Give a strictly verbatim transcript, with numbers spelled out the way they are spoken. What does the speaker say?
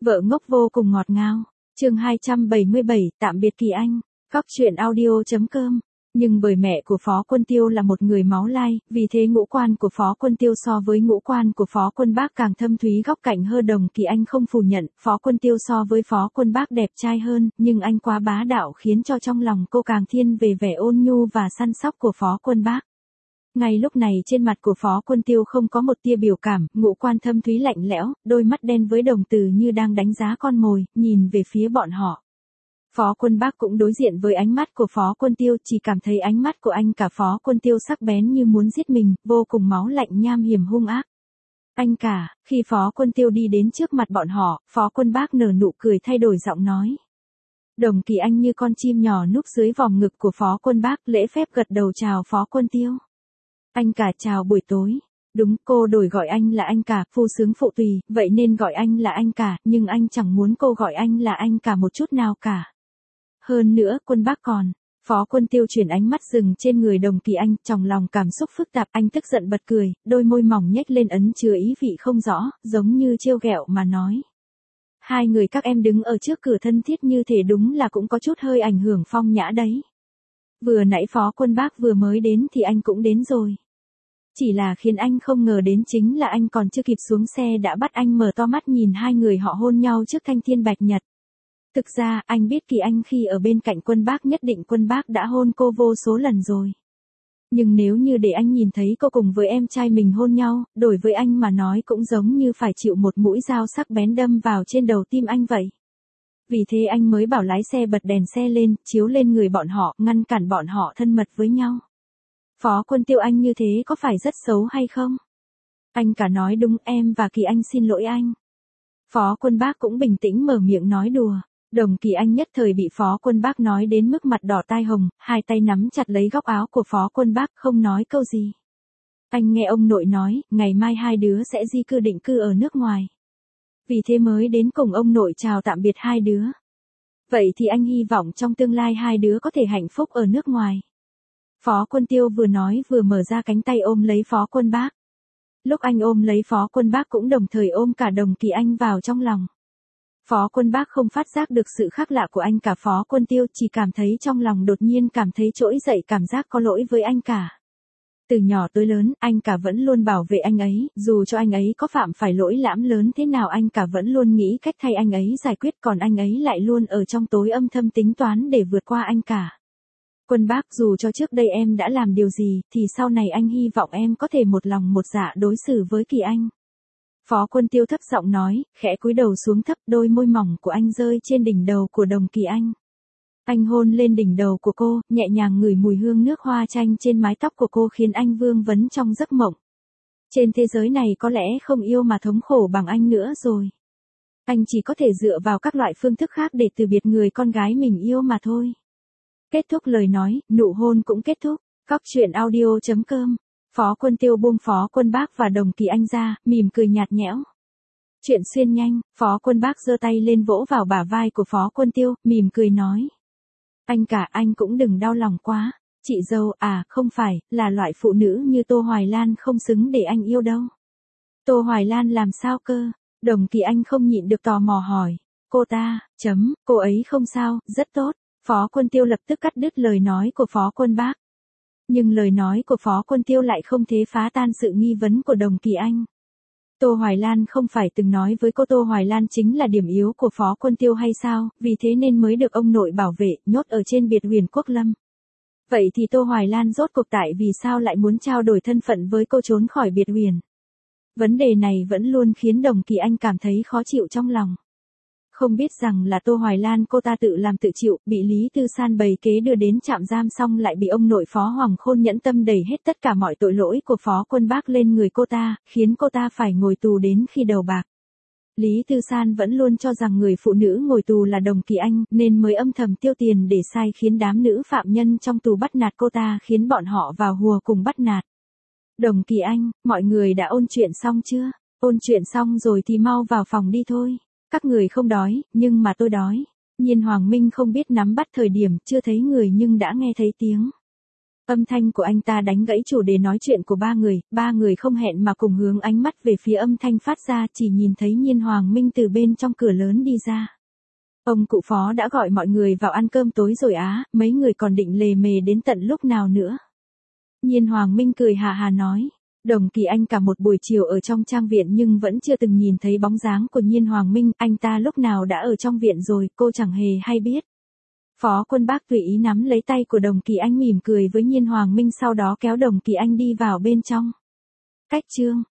Vợ ngốc vô cùng ngọt ngào. Chương hai trăm bảy mươi bảy, tạm biệt Kỳ Anh. Góc truyện audio.com. Nhưng bởi mẹ của Phó Quân Tiêu là một người máu lai, vì thế ngũ quan của Phó Quân Tiêu so với ngũ quan của Phó Quân Bác càng thâm thúy góc cạnh hơn. Đồng Kỳ Anh không phủ nhận, Phó Quân Tiêu so với Phó Quân Bác đẹp trai hơn, nhưng anh quá bá đạo khiến cho trong lòng cô càng thiên về vẻ ôn nhu và săn sóc của Phó Quân Bác. Ngay lúc này trên mặt của Phó Quân Tiêu không có một tia biểu cảm, ngũ quan thâm thúy lạnh lẽo, đôi mắt đen với đồng tử như đang đánh giá con mồi, nhìn về phía bọn họ. Phó Quân Bác cũng đối diện với ánh mắt của Phó Quân Tiêu, chỉ cảm thấy ánh mắt của anh cả Phó Quân Tiêu sắc bén như muốn giết mình, vô cùng máu lạnh nham hiểm hung ác. Anh cả, khi Phó Quân Tiêu đi đến trước mặt bọn họ, Phó Quân Bác nở nụ cười thay đổi giọng nói. Đồng Kỳ Anh như con chim nhỏ núp dưới vòng ngực của Phó Quân Bác, lễ phép gật đầu chào Phó Quân Tiêu. Anh cả chào buổi tối. Đúng, cô đổi gọi anh là anh cả, phu sướng phụ tùy, vậy nên gọi anh là anh cả, nhưng anh chẳng muốn cô gọi anh là anh cả một chút nào cả. Hơn nữa, Quân Bác còn. Phó Quân Tiêu chuyển ánh mắt dừng trên người Đồng Kỳ Anh, trong lòng cảm xúc phức tạp, anh tức giận bật cười, đôi môi mỏng nhếch lên ấn chứa ý vị không rõ, giống như trêu ghẹo mà nói. Hai người các em đứng ở trước cửa thân thiết như thế đúng là cũng có chút hơi ảnh hưởng phong nhã đấy. Vừa nãy Phó Quân Bác vừa mới đến thì anh cũng đến rồi. Chỉ là khiến anh không ngờ đến chính là anh còn chưa kịp xuống xe đã bắt anh mở to mắt nhìn hai người họ hôn nhau trước thanh thiên bạch nhật. Thực ra, anh biết Kỳ Anh khi ở bên cạnh Quân Bác nhất định Quân Bác đã hôn cô vô số lần rồi. Nhưng nếu như để anh nhìn thấy cô cùng với em trai mình hôn nhau, đổi với anh mà nói cũng giống như phải chịu một mũi dao sắc bén đâm vào trên đầu tim anh vậy. Vì thế anh mới bảo lái xe bật đèn xe lên, chiếu lên người bọn họ, ngăn cản bọn họ thân mật với nhau. Phó Quân Tiêu, anh như thế có phải rất xấu hay không? Anh cả nói đúng, em và Kỳ Anh xin lỗi anh. Phó Quân Bác cũng bình tĩnh mở miệng nói đùa. Đồng Kỳ Anh nhất thời bị Phó Quân Bác nói đến mức mặt đỏ tai hồng, hai tay nắm chặt lấy góc áo của Phó Quân Bác không nói câu gì. Anh nghe ông nội nói, ngày mai hai đứa sẽ di cư định cư ở nước ngoài. Vì thế mới đến cùng ông nội chào tạm biệt hai đứa. Vậy thì anh hy vọng trong tương lai hai đứa có thể hạnh phúc ở nước ngoài. Phó Quân Tiêu vừa nói vừa mở ra cánh tay ôm lấy Phó Quân Bác. Lúc anh ôm lấy Phó Quân Bác cũng đồng thời ôm cả Đồng Kỳ Anh vào trong lòng. Phó Quân Bác không phát giác được sự khác lạ của anh cả Phó Quân Tiêu, chỉ cảm thấy trong lòng đột nhiên cảm thấy trỗi dậy cảm giác có lỗi với anh cả. Từ nhỏ tới lớn, anh cả vẫn luôn bảo vệ anh ấy, dù cho anh ấy có phạm phải lỗi lãm lớn thế nào anh cả vẫn luôn nghĩ cách thay anh ấy giải quyết, còn anh ấy lại luôn ở trong tối âm thầm tính toán để vượt qua anh cả. Quân Bác, dù cho trước đây em đã làm điều gì, thì sau này anh hy vọng em có thể một lòng một dạ đối xử với Kỳ Anh. Phó Quân Tiêu thấp giọng nói, khẽ cúi đầu xuống thấp, đôi môi mỏng của anh rơi trên đỉnh đầu của Đồng Kỳ Anh. Anh hôn lên đỉnh đầu của cô, nhẹ nhàng ngửi mùi hương nước hoa chanh trên mái tóc của cô khiến anh vương vấn trong giấc mộng. Trên thế giới này có lẽ không yêu mà thống khổ bằng anh nữa rồi. Anh chỉ có thể dựa vào các loại phương thức khác để từ biệt người con gái mình yêu mà thôi. Kết thúc lời nói, nụ hôn cũng kết thúc. Góc truyện audio.com. Phó Quân Tiêu buông Phó Quân Bác và Đồng Kỳ Anh ra, mỉm cười nhạt nhẽo. Chuyện xuyên nhanh, Phó Quân Bác giơ tay lên vỗ vào bả vai của Phó Quân Tiêu, mỉm cười nói. Anh cả, anh cũng đừng đau lòng quá. Chị dâu, à, không phải, là loại phụ nữ như Tô Hoài Lan không xứng để anh yêu đâu. Tô Hoài Lan làm sao cơ? Đồng Kỳ Anh không nhịn được tò mò hỏi. Cô ta, chấm, cô ấy không sao, rất tốt. Phó Quân Tiêu lập tức cắt đứt lời nói của Phó Quân Bác. Nhưng lời nói của Phó Quân Tiêu lại không thể phá tan sự nghi vấn của Đồng Kỳ Anh. Tô Hoài Lan không phải từng nói với cô Tô Hoài Lan chính là điểm yếu của Phó Quân Tiêu hay sao, vì thế nên mới được ông nội bảo vệ, nhốt ở trên biệt Huyền Quốc Lâm. Vậy thì Tô Hoài Lan rốt cuộc tại vì sao lại muốn trao đổi thân phận với cô trốn khỏi biệt Huyền? Vấn đề này vẫn luôn khiến Đồng Kỳ Anh cảm thấy khó chịu trong lòng. Không biết rằng là Tô Hoài Lan cô ta tự làm tự chịu, bị Lý Tư San bày kế đưa đến trạm giam xong lại bị ông nội Phó Hoàng Khôn nhẫn tâm đẩy hết tất cả mọi tội lỗi của Phó Quân Bác lên người cô ta, khiến cô ta phải ngồi tù đến khi đầu bạc. Lý Tư San vẫn luôn cho rằng người phụ nữ ngồi tù là Đồng Kỳ Anh, nên mới âm thầm tiêu tiền để sai khiến đám nữ phạm nhân trong tù bắt nạt cô ta, khiến bọn họ vào hùa cùng bắt nạt. Đồng Kỳ Anh, mọi người đã ôn chuyện xong chưa? Ôn chuyện xong rồi thì mau vào phòng đi thôi. Các người không đói, nhưng mà tôi đói. Nhiên Hoàng Minh không biết nắm bắt thời điểm, chưa thấy người nhưng đã nghe thấy tiếng. Âm thanh của anh ta đánh gãy chủ đề nói chuyện của ba người, ba người không hẹn mà cùng hướng ánh mắt về phía âm thanh phát ra, chỉ nhìn thấy Nhiên Hoàng Minh từ bên trong cửa lớn đi ra. Ông cụ Phó đã gọi mọi người vào ăn cơm tối rồi á, mấy người còn định lề mề đến tận lúc nào nữa. Nhiên Hoàng Minh cười hà hà nói. Đồng Kỳ Anh cả một buổi chiều ở trong trang viện nhưng vẫn chưa từng nhìn thấy bóng dáng của Nhiên Hoàng Minh, anh ta lúc nào đã ở trong viện rồi, cô chẳng hề hay biết. Phó Quân Bác tùy ý nắm lấy tay của Đồng Kỳ Anh mỉm cười với Nhiên Hoàng Minh, sau đó kéo Đồng Kỳ Anh đi vào bên trong. Cách chương